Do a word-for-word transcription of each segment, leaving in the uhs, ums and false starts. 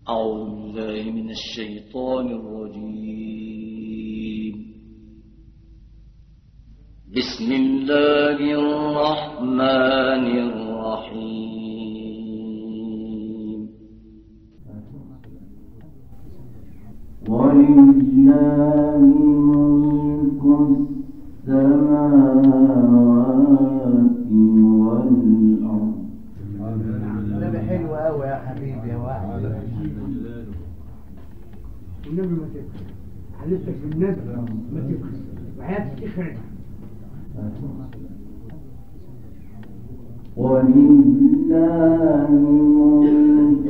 أعوذ بالله من الشيطان الرجيم. بسم الله الرحمن الرحيم. ولله ملك السماوات والأرض. ده حلو قوي يا حبيبي يا واحد. النبي ما تبخل، حلفتك بالنبي ما تبخل وحياتك تخرج. ولله ملك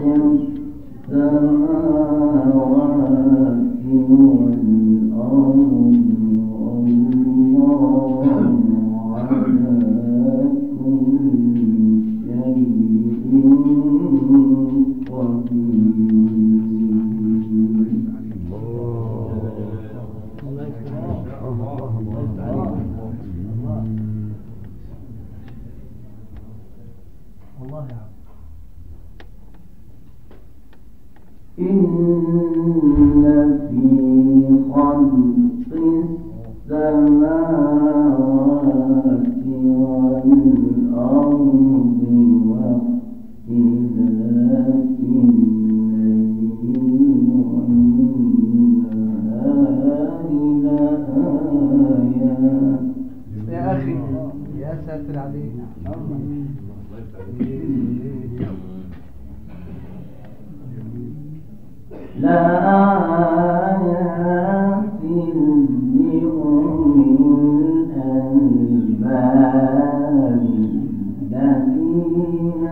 السماوات والأرض والله على كل شيء إن في خلق السماوات والأرض واختلاف الليل والنهار لآيات. يا أخي يا ساتر عليك. لآيات لأولي الألباب الذين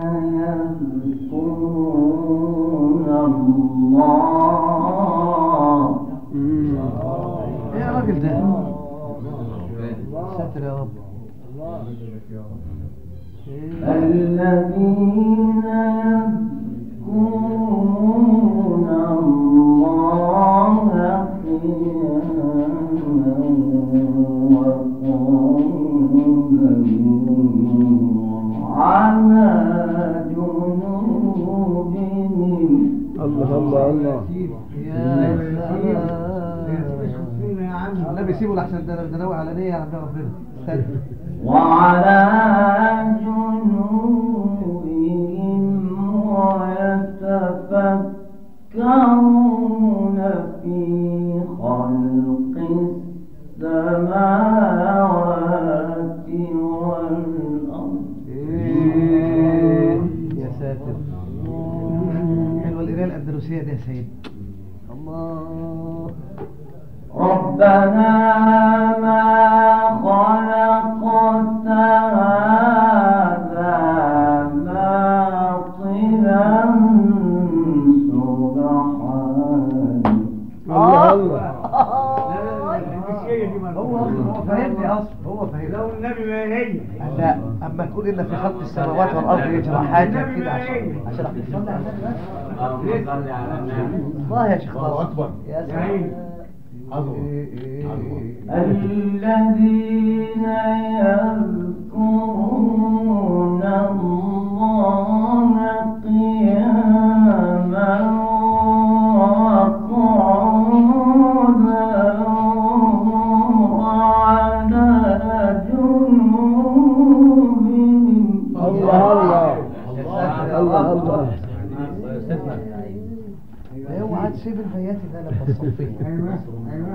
يذكرون الله. إيه يا راجل ده؟ ساتر يا رب. الذين يذكرون الله قياما وقعودا وعلى جنوبهم. الله الله الله يا سلام. النبي سيبه لحسن ده ده ناوي على نية عند ربنا. استنى. وعلى جنوبهم ويتفكرون في خلق السماوات والأرض. يا ساتر. حلوة القراية الأندلسية دي يا سيد. الله. ربنا ما خلقت هذا باطلا سبحانك. الله الله. هو هو فاهمني اصلا. هو فاهمني. لو النبي ما هي لا اما تقول ان في خلق السماوات والارض يجرى حاجه كده عشان عشان اصلي على النبي. اللهم صل على النبي. الله يا شيخ. الله اكبر. يا سلام. الذين يذكرون الله قياما وقعودا وعلى جنوبهم. الله الله الله الله. اوعى تسيب البيات اللي انا بصل فيه. ايوه ايوه.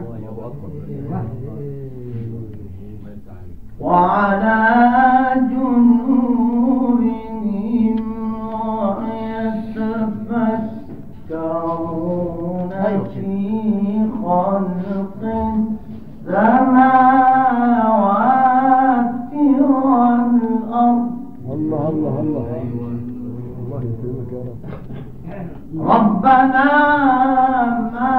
وعلى جنوبهم ويتفكرون في خلق السماوات والأرض. الله الله الله. الله يكرمك يا رب. ربنا ما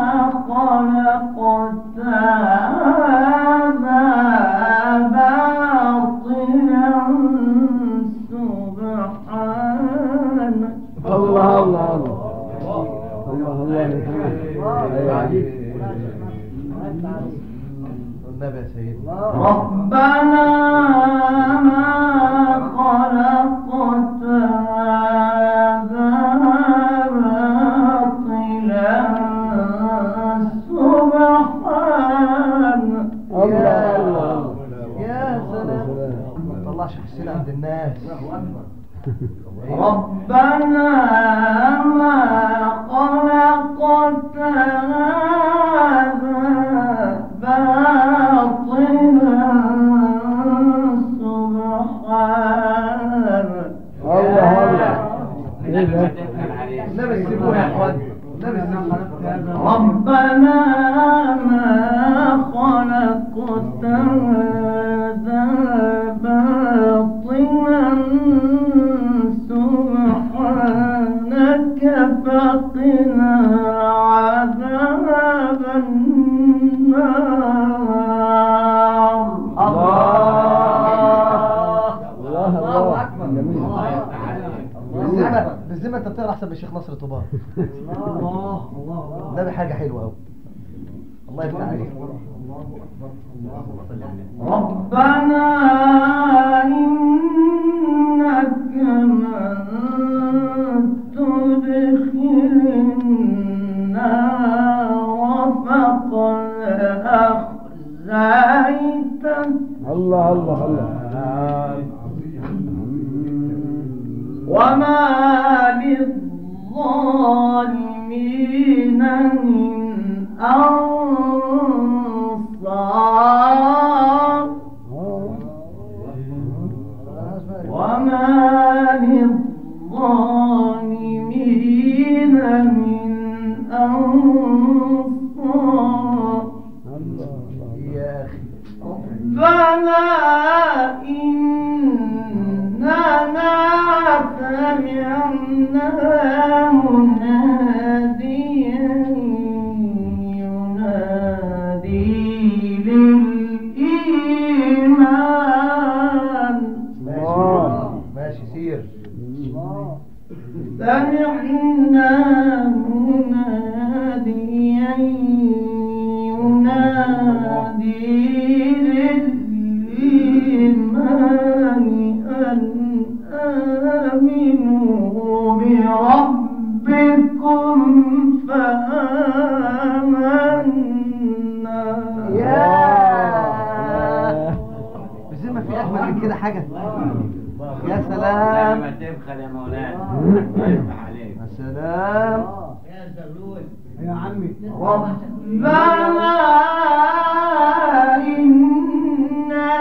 خلقت هذا باطلا سبحانك. الله الله الله. الله الله يكرمك. النبي يا سيدي. ربنا ما خلقت هذا النبي سيبوه يا اخوان، النبي سيبوه. ربنا ما خلقت هذا باطلا سبحانك فقنا عذاب النار. الله الله أكبر. جميل. بالذمة بالذمة انت بتقرا احسن من الشيخ نصر طوبان. الله الله ده حاجة حلوة قوي. الله يفتح عليك. ربنا إنك من تدخل النار فقد أخزيته. الله الله الله. وما للظالمين من أنصار. وما للظالمين من أنصار. يا أخي ربنا إننا سمعنا مناديا ينادي للإيمان. ماشي سير. سمعنا مناديا ينادي للإيمان أن آمنوا بربكم فآمنا. ياه بالذمة في أجمل من كده حاجة؟ يا سلام. ما تبخل يا مولانا. الله يفتح عليك. يا سلام. يا عمي. ربنا إننا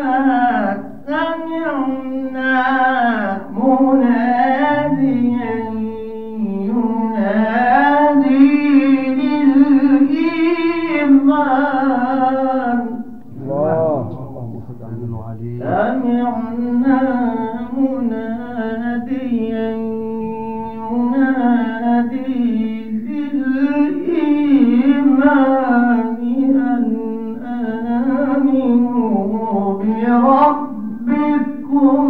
سمعنا مناديا ينادي للإيمان. الله. سمعنا مناديا ينادي للإيمان أن آمنوا بربكم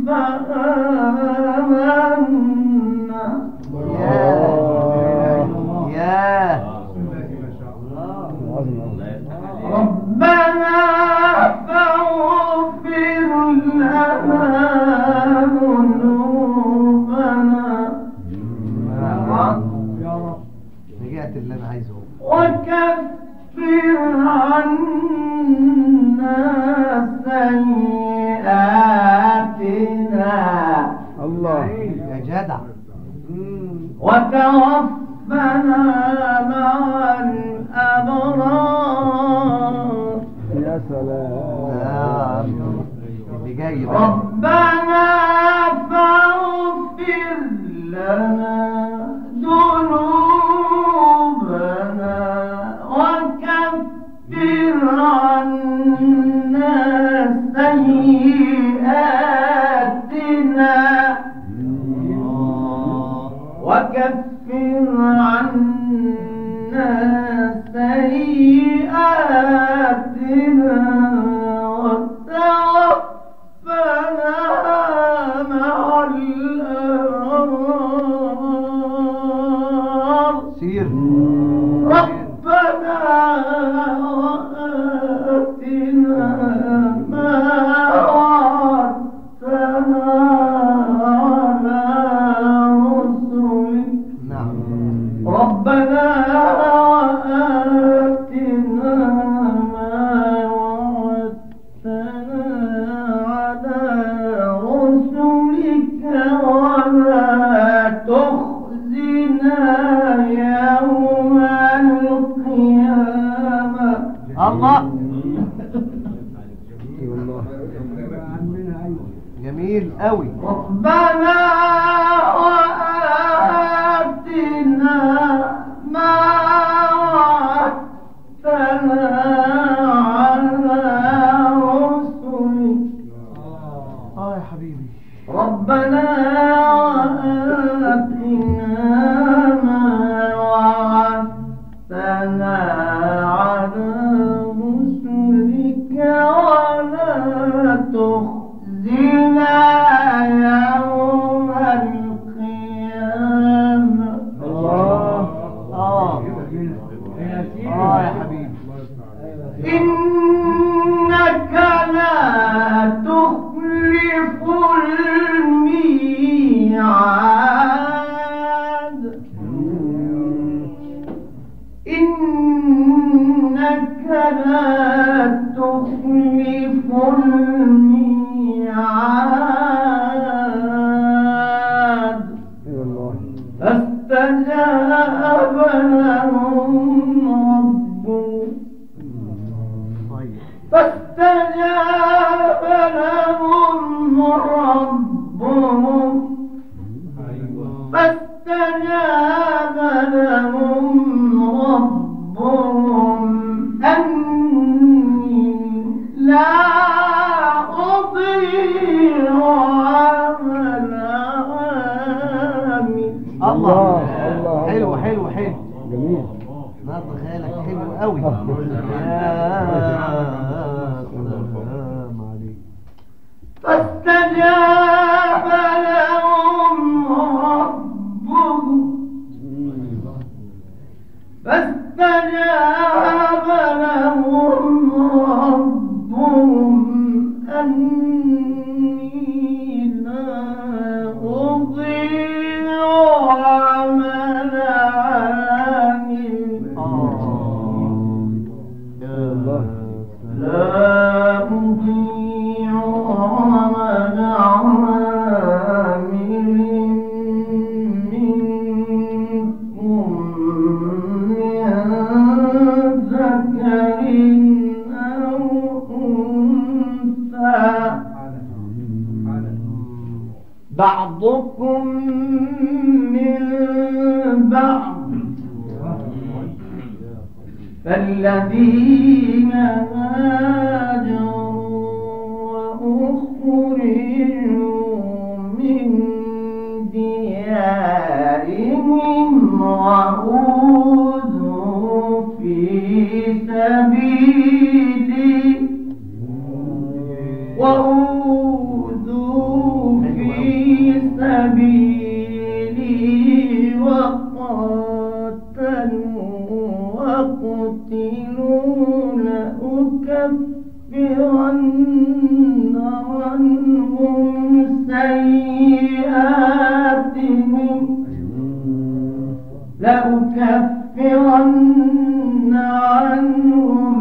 فآمنا. ياه ربنا فاغفر لنا ذنوبنا يا رب. رجعت اللي انا عايزه. وكفر عنا سيئاتنا. الله. يا جدع. وتوفنا مع الأبرار. يا سلام. اللي جاي بقى. ربنا فاغفر لنا ذنوبنا وكفر عنا سيئاتنا. وكفر عنا سيئاتنا وتوفنا مع الأبرار. سير. ربنا وآتنا ما وعدتنا على رسلك. نعم. ربنا وآتنا ما وعدتنا على رسلك ولا تخزنا يوم القيامة. الله. والله. يا عمنا ايوه. جميل قوي. ربنا وآتنا لا تخلف الميعاد اي والله. فاستجاب لهم ربهم فاستجاب لهم ربهم فاستجاب لهم ربهم أني لا أضيع عمل عامل. الله الله. حلو حلو حلو. جميل. نبض خيالك حلو قوي. آه. سلام عليك. فاستجاب لهم ربهم فاستجاب لهم ربهم أني لا أضيع عمل عامل. لا أضيع عمل عامل منكم من ذكر أو أنثى بعضكم من بعض فالذين هاجروا وأخرجوا من ديارهم وأوذوا في سبيلي وأوذوا في سبيلي وقاتلوا وقتلوا لأكفرن عنهم سيئاتهم لأكفرن عنهم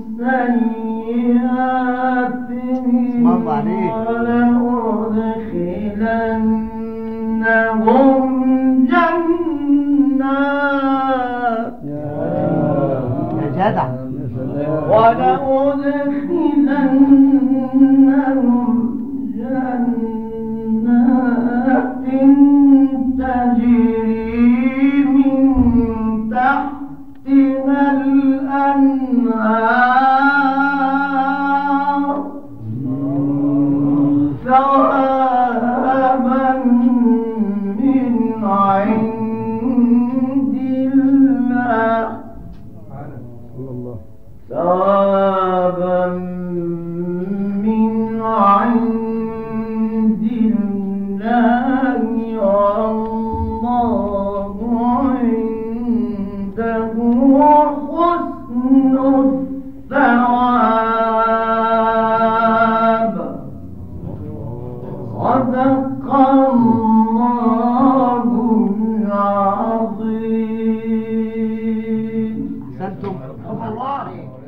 سيئاتهم ولأدخلنهم جنات يا جدع. ولأدخلنهم جنات تجري من تحتها الأنهار ثوابا من عند الله ثوابا من عند الله والله عنده حسن الثواب. صدق الله العظيم. أحسنتم. الله عليك.